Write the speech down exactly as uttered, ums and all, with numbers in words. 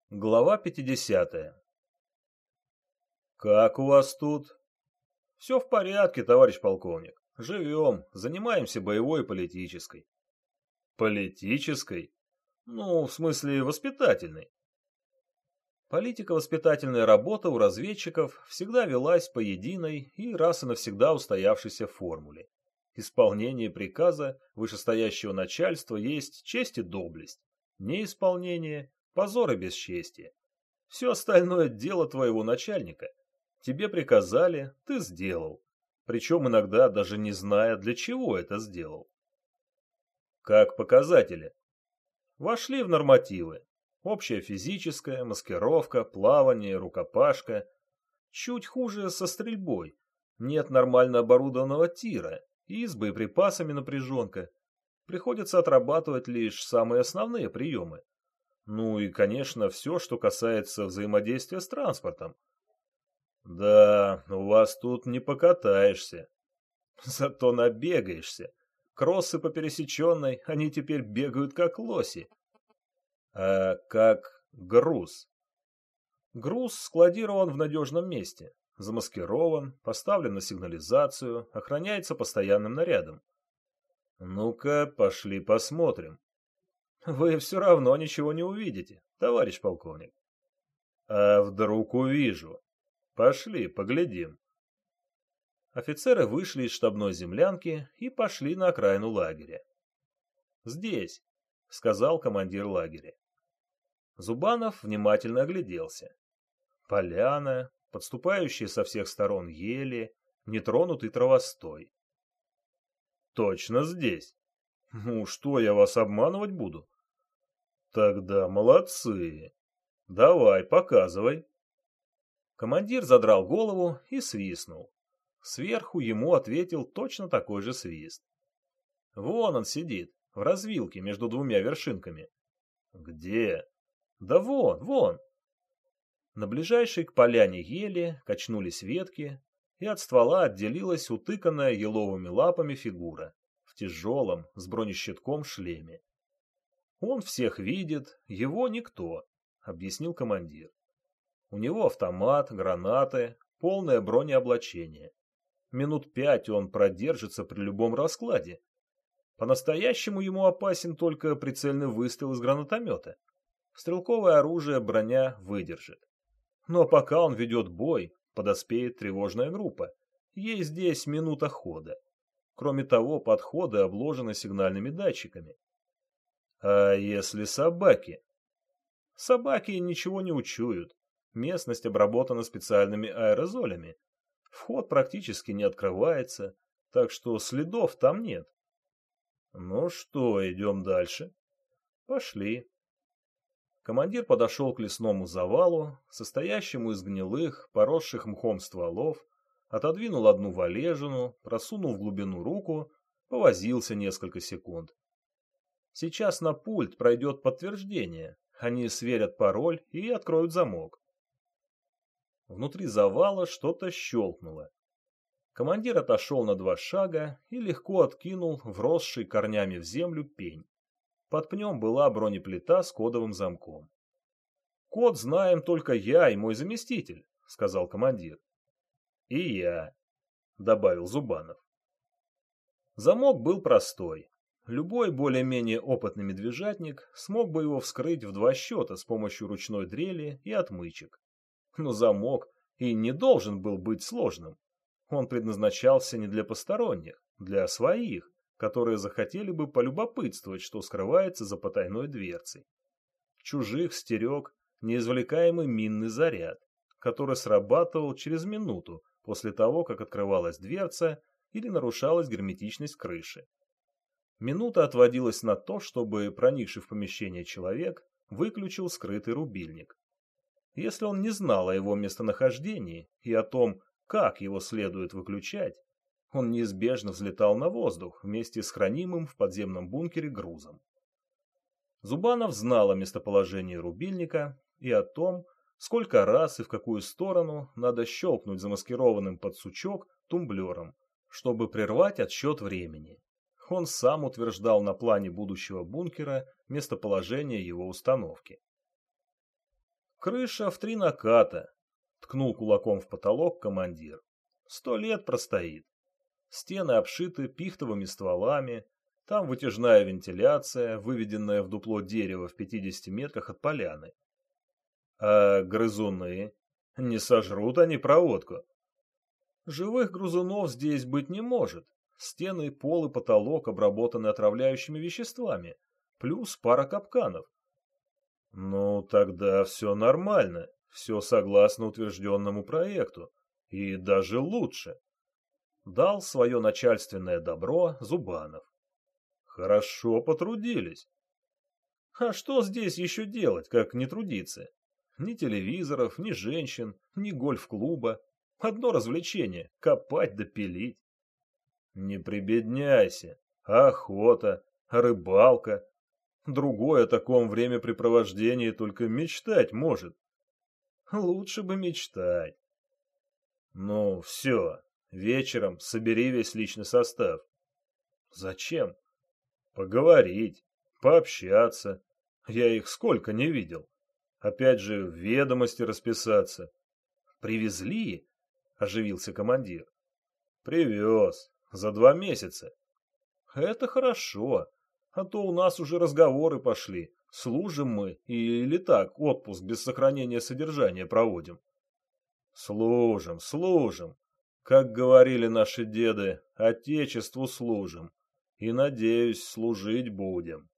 Глава пятидесятая. «Как у вас тут?» «Все в порядке, товарищ полковник. Живем, занимаемся боевой и политической». «Политической? Ну, в смысле воспитательной». Политико-воспитательная работа у разведчиков всегда велась по единой и раз и навсегда устоявшейся формуле. Исполнение приказа вышестоящего начальства есть честь и доблесть. Неисполнение – позор и бесчестие. Все остальное дело твоего начальника. Тебе приказали, ты сделал. Причем иногда даже не зная, для чего это сделал. Как показатели. Вошли в нормативы. Общая физическая, маскировка, плавание, рукопашка. Чуть хуже со стрельбой. Нет нормально оборудованного тира и с боеприпасами напряженка. Приходится отрабатывать лишь самые основные приемы. Ну и, конечно, все, что касается взаимодействия с транспортом. Да, у вас тут не покатаешься. Зато набегаешься. Кроссы по пересеченной, они теперь бегают как лоси. А как груз? Груз складирован в надежном месте. Замаскирован, поставлен на сигнализацию, охраняется постоянным нарядом. Ну-ка, пошли посмотрим. Вы все равно ничего не увидите, товарищ полковник. А вдруг увижу? Пошли, поглядим. Офицеры вышли из штабной землянки и пошли на окраину лагеря. «Здесь», — сказал командир лагеря. Зубанов внимательно огляделся. Поляна, подступающие со всех сторон ели, нетронутый травостой. «Точно здесь. Ну что, я вас обманывать буду?» «Тогда молодцы. Давай, показывай». Командир задрал голову и свистнул. Сверху ему ответил точно такой же свист. Вон он сидит, в развилке между двумя вершинками. Где? Да вон, вон. На ближайшей к поляне ели качнулись ветки, и от ствола отделилась утыканная еловыми лапами фигура в тяжелом с бронещитком шлеме. Он всех видит, его никто, объяснил командир. У него автомат, гранаты, полное бронеоблачение. Минут пять он продержится при любом раскладе. По-настоящему ему опасен только прицельный выстрел из гранатомета. Стрелковое оружие броня выдержит. Но пока он ведет бой, подоспеет тревожная группа. Ей здесь минута хода. Кроме того, подходы обложены сигнальными датчиками. А если собаки? Собаки ничего не учуют. Местность обработана специальными аэрозолями. Вход практически не открывается, так что следов там нет. Ну что, идем дальше? Пошли. Командир подошел к лесному завалу, состоящему из гнилых, поросших мхом стволов, отодвинул одну валежину, просунул в глубину руку, повозился несколько секунд. Сейчас на пульт пройдет подтверждение, они сверят пароль и откроют замок. Внутри завала что-то щелкнуло. Командир отошел на два шага и легко откинул вросший корнями в землю пень. Под пнем была бронеплита с кодовым замком. «Код знаем только я и мой заместитель», — сказал командир. «И я», — добавил Зубанов. Замок был простой. Любой более-менее опытный медвежатник смог бы его вскрыть в два счета с помощью ручной дрели и отмычек. Но замок и не должен был быть сложным. Он предназначался не для посторонних, для своих, которые захотели бы полюбопытствовать, что скрывается за потайной дверцей. Чужих стерег неизвлекаемый минный заряд, который срабатывал через минуту после того, как открывалась дверца или нарушалась герметичность крыши. Минута отводилась на то, чтобы проникший в помещение человек выключил скрытый рубильник. Если он не знал о его местонахождении и о том, как его следует выключать, он неизбежно взлетал на воздух вместе с хранимым в подземном бункере грузом. Зубанов знал о местоположении рубильника и о том, сколько раз и в какую сторону надо щелкнуть замаскированным под сучок тумблером, чтобы прервать отсчет времени. Он сам утверждал на плане будущего бункера местоположение его установки. Крыша в три наката, ткнул кулаком в потолок командир. Сто лет простоит. Стены обшиты пихтовыми стволами, там вытяжная вентиляция, выведенная в дупло дерева в пятидесяти метрах от поляны. А грызуны? Не сожрут они проводку? Живых грызунов здесь быть не может. Стены, пол и потолок обработаны отравляющими веществами, плюс пара капканов. Ну, тогда все нормально, все согласно утвержденному проекту, и даже лучше. Дал свое начальственное добро Зубанов. Хорошо потрудились. А что здесь еще делать, как не трудиться? Ни телевизоров, ни женщин, ни гольф-клуба. Одно развлечение — копать да пилить. Не прибедняйся. Охота, рыбалка. Другое о таком времяпрепровождении только мечтать может. Лучше бы мечтать. Ну, все. Вечером собери весь личный состав. Зачем? Поговорить, пообщаться. Я их сколько не видел. Опять же, в ведомости расписаться. Привезли? Оживился командир. Привез. За два месяца. Это хорошо. А то у нас уже разговоры пошли. Служим мы или так отпуск без сохранения содержания проводим? Служим, служим. Как говорили наши деды, отечеству служим. И, надеюсь, служить будем.